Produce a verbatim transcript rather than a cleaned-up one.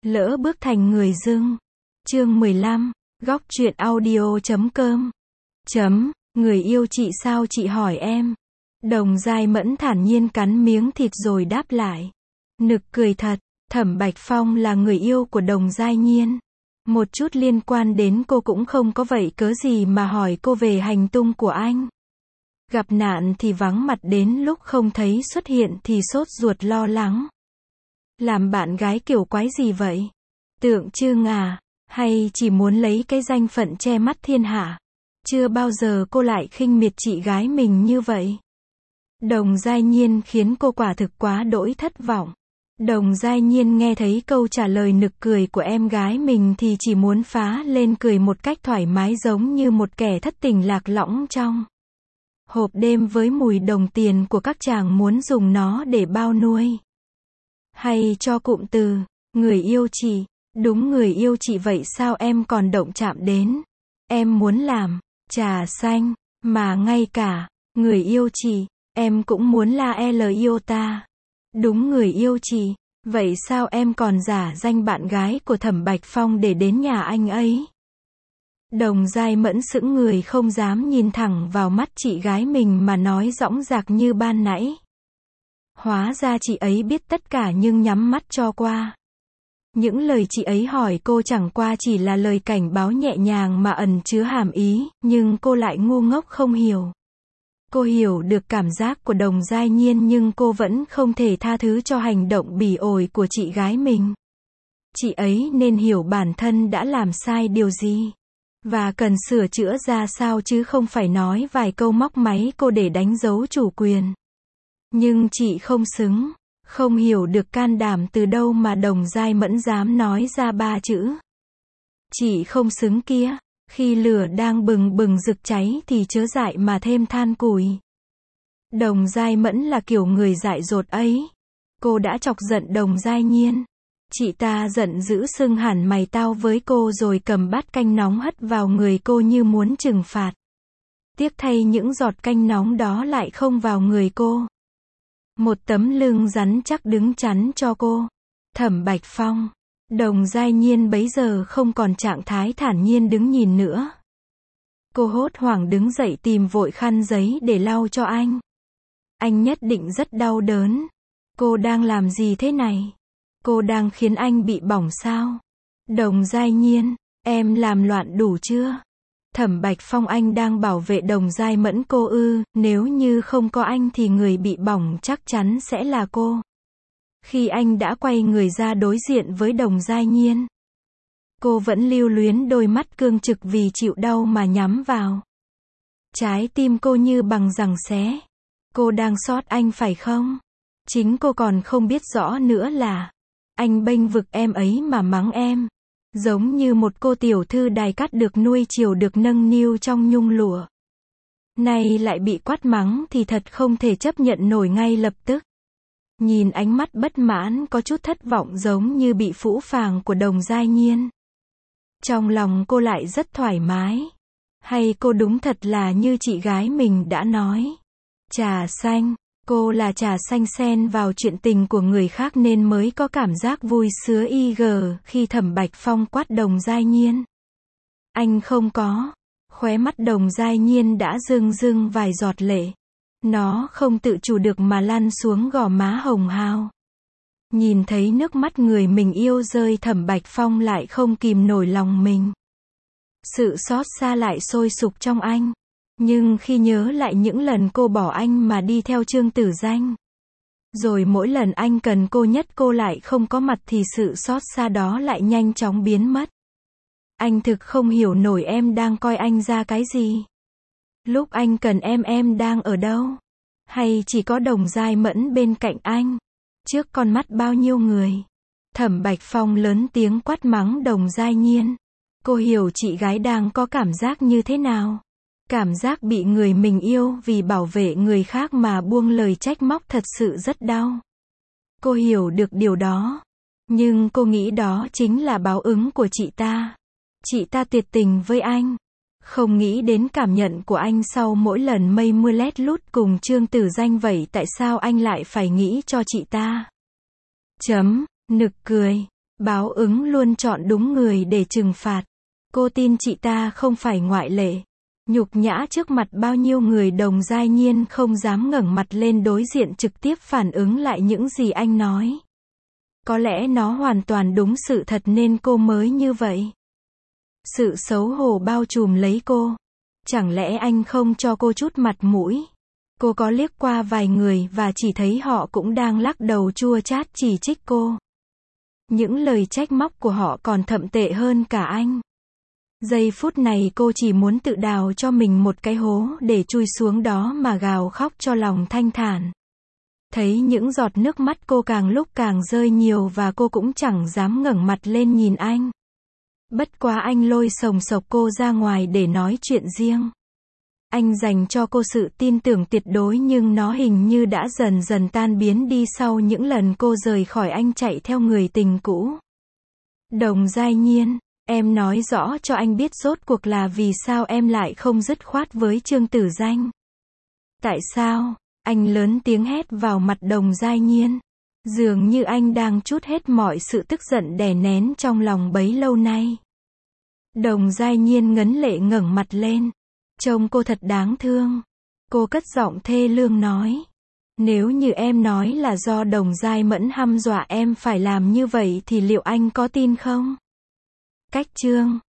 Lỡ bước thành người dưng. Chương mười lăm, góc truyện audio chấm com. Chấm, người yêu chị sao chị hỏi em. Đồng Giai Mẫn thản nhiên cắn miếng thịt rồi đáp lại. Nực cười thật, Thẩm Bạch Phong là người yêu của Đồng Giai Nhiên. Một chút liên quan đến cô cũng không có, vậy cớ gì mà hỏi cô về hành tung của anh. Gặp nạn thì vắng mặt, đến lúc không thấy xuất hiện thì sốt ruột lo lắng. Làm bạn gái kiểu quái gì vậy? Tượng trưng à? Hay chỉ muốn lấy cái danh phận che mắt thiên hạ? Chưa bao giờ cô lại khinh miệt chị gái mình như vậy. Đồng Giai Nhiên khiến cô quả thực quá đỗi thất vọng. Đồng Giai Nhiên nghe thấy câu trả lời nực cười của em gái mình thì chỉ muốn phá lên cười một cách thoải mái, giống như một kẻ thất tình lạc lõng trong hộp đêm với mùi đồng tiền của các chàng muốn dùng nó để bao nuôi. Hay cho cụm từ, người yêu chị. Đúng, người yêu chị, vậy sao em còn động chạm đến? Em muốn làm trà xanh, mà ngay cả người yêu chị, em cũng muốn la L yêu ta. Đúng, người yêu chị, vậy sao em còn giả danh bạn gái của Thẩm Bạch Phong để đến nhà anh ấy? Đồng Giai Mẫn sững người, không dám nhìn thẳng vào mắt chị gái mình mà nói dõng dạc như ban nãy. Hóa ra chị ấy biết tất cả nhưng nhắm mắt cho qua. Những lời chị ấy hỏi cô chẳng qua chỉ là lời cảnh báo nhẹ nhàng mà ẩn chứa hàm ý, nhưng cô lại ngu ngốc không hiểu. Cô hiểu được cảm giác của Đồng Giai Nhiên nhưng cô vẫn không thể tha thứ cho hành động bỉ ổi của chị gái mình. Chị ấy nên hiểu bản thân đã làm sai điều gì và cần sửa chữa ra sao, chứ không phải nói vài câu móc máy cô để đánh dấu chủ quyền. Nhưng chị không xứng. Không hiểu được can đảm từ đâu mà Đồng Giai Mẫn dám nói ra ba chữ chị không xứng kia. Khi lửa đang bừng bừng rực cháy thì chớ dại mà thêm than củi. Đồng Giai Mẫn là kiểu người dại dột ấy. Cô đã chọc giận Đồng Giai Nhiên. Chị ta giận dữ sưng hẳn mày tao với cô rồi cầm bát canh nóng hất vào người cô như muốn trừng phạt. Tiếc thay những giọt canh nóng đó lại không vào người cô. Một tấm lưng rắn chắc đứng chắn cho cô. Thẩm Bạch Phong. Đồng Giai Nhiên bấy giờ không còn trạng thái thản nhiên đứng nhìn nữa. Cô hốt hoảng đứng dậy tìm vội khăn giấy để lau cho anh. Anh nhất định rất đau đớn. Cô đang làm gì thế này? Cô đang khiến anh bị bỏng sao? Đồng Giai Nhiên, em làm loạn đủ chưa? Thẩm Bạch Phong, anh đang bảo vệ Đồng Giai Mẫn cô ư? Nếu như không có anh thì người bị bỏng chắc chắn sẽ là cô. Khi anh đã quay người ra đối diện với Đồng Giai Nhiên, cô vẫn lưu luyến, đôi mắt cương trực vì chịu đau mà nhắm vào. Trái tim cô như bằng rằng xé. Cô đang xót anh phải không? Chính cô còn không biết rõ nữa là anh bênh vực em ấy mà mắng em. Giống như một cô tiểu thư đài cát được nuôi chiều, được nâng niu trong nhung lụa. Nay lại bị quát mắng thì thật không thể chấp nhận nổi ngay lập tức. Nhìn ánh mắt bất mãn, có chút thất vọng giống như bị phũ phàng của Đồng Giai Nhiên. Trong lòng cô lại rất thoải mái. Hay cô đúng thật là như chị gái mình đã nói. Trà xanh, cô là trà xanh xen vào chuyện tình của người khác nên mới có cảm giác vui sướng y gờ khi Thẩm Bạch Phong quát Đồng Giai Nhiên. Anh không có. Khóe mắt Đồng Giai Nhiên đã rưng rưng vài giọt lệ. Nó không tự chủ được mà lăn xuống gò má hồng hào. Nhìn thấy nước mắt người mình yêu rơi, Thẩm Bạch Phong lại không kìm nổi lòng mình. Sự xót xa lại sôi sục trong anh. Nhưng khi nhớ lại những lần cô bỏ anh mà đi theo Trương Tử Danh, rồi mỗi lần anh cần cô nhất cô lại không có mặt, thì sự xót xa đó lại nhanh chóng biến mất. Anh thực không hiểu nổi, em đang coi anh ra cái gì? Lúc anh cần em, em đang ở đâu? Hay chỉ có Đồng Giai Mẫn bên cạnh anh? Trước con mắt bao nhiêu người? Thẩm Bạch Phong lớn tiếng quát mắng Đồng Giai Nhiên. Cô hiểu chị gái đang có cảm giác như thế nào? Cảm giác bị người mình yêu vì bảo vệ người khác mà buông lời trách móc thật sự rất đau. Cô hiểu được điều đó. Nhưng cô nghĩ đó chính là báo ứng của chị ta. Chị ta tuyệt tình với anh. Không nghĩ đến cảm nhận của anh sau mỗi lần mây mưa lét lút cùng Trương Tử Danh, vậy tại sao anh lại phải nghĩ cho chị ta? Chấm, nực cười. Báo ứng luôn chọn đúng người để trừng phạt. Cô tin chị ta không phải ngoại lệ. Nhục nhã trước mặt bao nhiêu người, Đồng Giai Nhiên không dám ngẩng mặt lên đối diện trực tiếp phản ứng lại những gì anh nói. Có lẽ nó hoàn toàn đúng sự thật nên cô mới như vậy. Sự xấu hổ bao trùm lấy cô. Chẳng lẽ anh không cho cô chút mặt mũi? Cô có liếc qua vài người và chỉ thấy họ cũng đang lắc đầu chua chát chỉ trích cô. Những lời trách móc của họ còn thậm tệ hơn cả anh. Giây phút này cô chỉ muốn tự đào cho mình một cái hố để chui xuống đó mà gào khóc cho lòng thanh thản. Thấy những giọt nước mắt cô càng lúc càng rơi nhiều và cô cũng chẳng dám ngẩng mặt lên nhìn anh. Bất quá anh lôi sồng sộc cô ra ngoài để nói chuyện riêng. Anh dành cho cô sự tin tưởng tuyệt đối nhưng nó hình như đã dần dần tan biến đi sau những lần cô rời khỏi anh chạy theo người tình cũ. Đồng Giai Nhiên, em nói rõ cho anh biết rốt cuộc là vì sao em lại không dứt khoát với Trương Tử Danh. Tại sao? Anh lớn tiếng hét vào mặt Đồng Giai Nhiên. Dường như anh đang trút hết mọi sự tức giận đè nén trong lòng bấy lâu nay. Đồng Giai Nhiên ngấn lệ ngẩng mặt lên. Trông cô thật đáng thương. Cô cất giọng thê lương nói. Nếu như em nói là do Đồng Giai Mẫn hăm dọa em phải làm như vậy thì liệu anh có tin không? Cách chương